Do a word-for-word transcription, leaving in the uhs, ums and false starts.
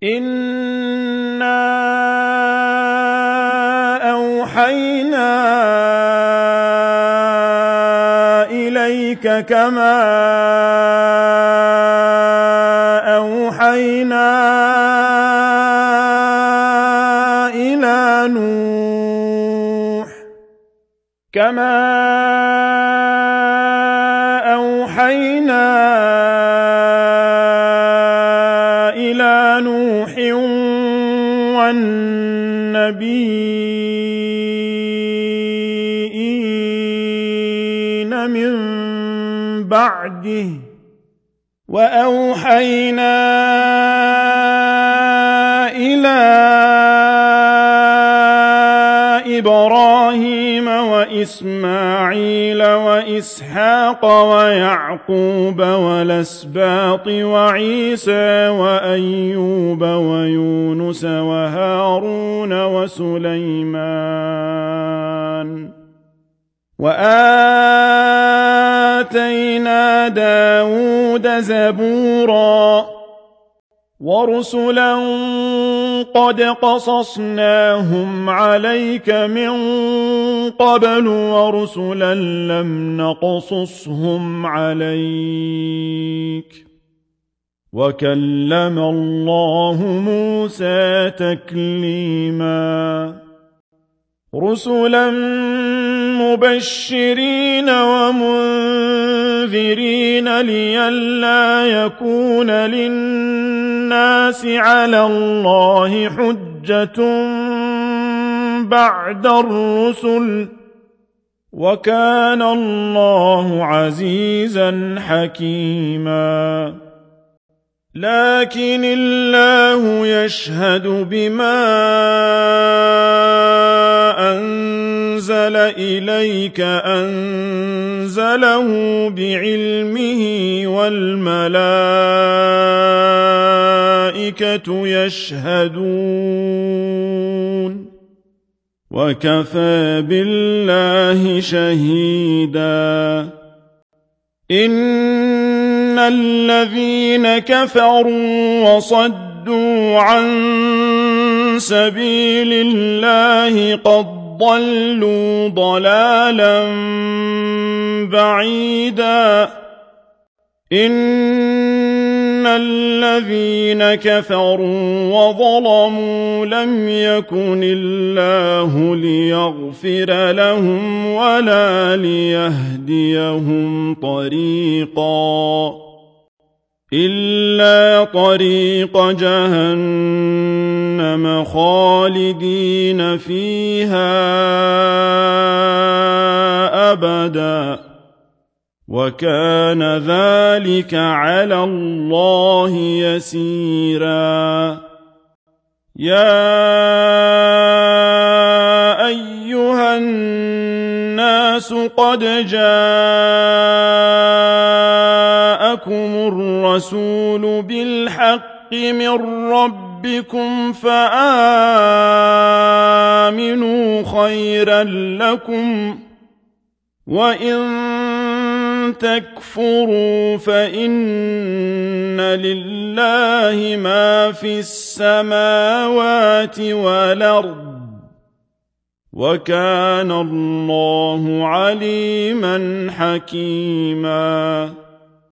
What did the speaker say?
إِنَّا أَوْحَيْنَا إِلَيْكَ كَمَا أَوْحَيْنَا إِلَىٰ نُوحٍ كَمَا أَوْحَيْنَا إِلَىٰ نُوحٍ وَالنَّبِيِّينَ مِن بَعْدِهِ وَأَوْحَيْنَا إِلَىٰ إِبْرَاهِيمَ وَإِسْمَاعِيلَ وَإِسْحَاقَ وَيَعْقُوبَ وَالْأَسْبَاطِ وَعِيسَىٰ وَأَيُّوبَ وَيُونُسَ وَهَارُونَ وَسُلَيْمَانَ وَآتَيْنَا دَاوُودَ زَبُورًا وَرُسُلًا قَدْ قَصَصْنَاهُمْ عَلَيْكَ مِن قَبْلُ وَرُسُلًا لَّمْ نَقْصُصْهُمْ عَلَيْكَ وَكَلَّمَ اللَّهُ مُوسَىٰ تَكْلِيمًا رُسُلًا مُبَشِّرِينَ وَمُنذِرِينَ لِئَلَّا يَكُونَ لِلنَّاسِ عَلَى اللَّهِ حُجَّةٌ بَعْدَ الرُّسُلِ ۚ وَكَانَ اللَّهُ عَزِيزًا حَكِيمًا لكن الله يشهد بما أنزل إليك أنزله بعلمه والملائكة يشهدون وكفى بالله شهيدا إن الذين كفروا وصدوا عن سبيل الله قد ضلوا ضلالا بعيدا إن الذين كفروا وظلموا لم يكن الله ليغفر لهم ولا ليهديهم طريقا إلا طريق جهنم خالدين فيها أبدا وكان ذلك على الله يسيرا يا أيها الناس قد جاءكم الرسول بالحق من ربكم فآمنوا خيرا لكم وإن تكفروا فإن لله ما في السماوات والأرض وكان الله عليما حكيما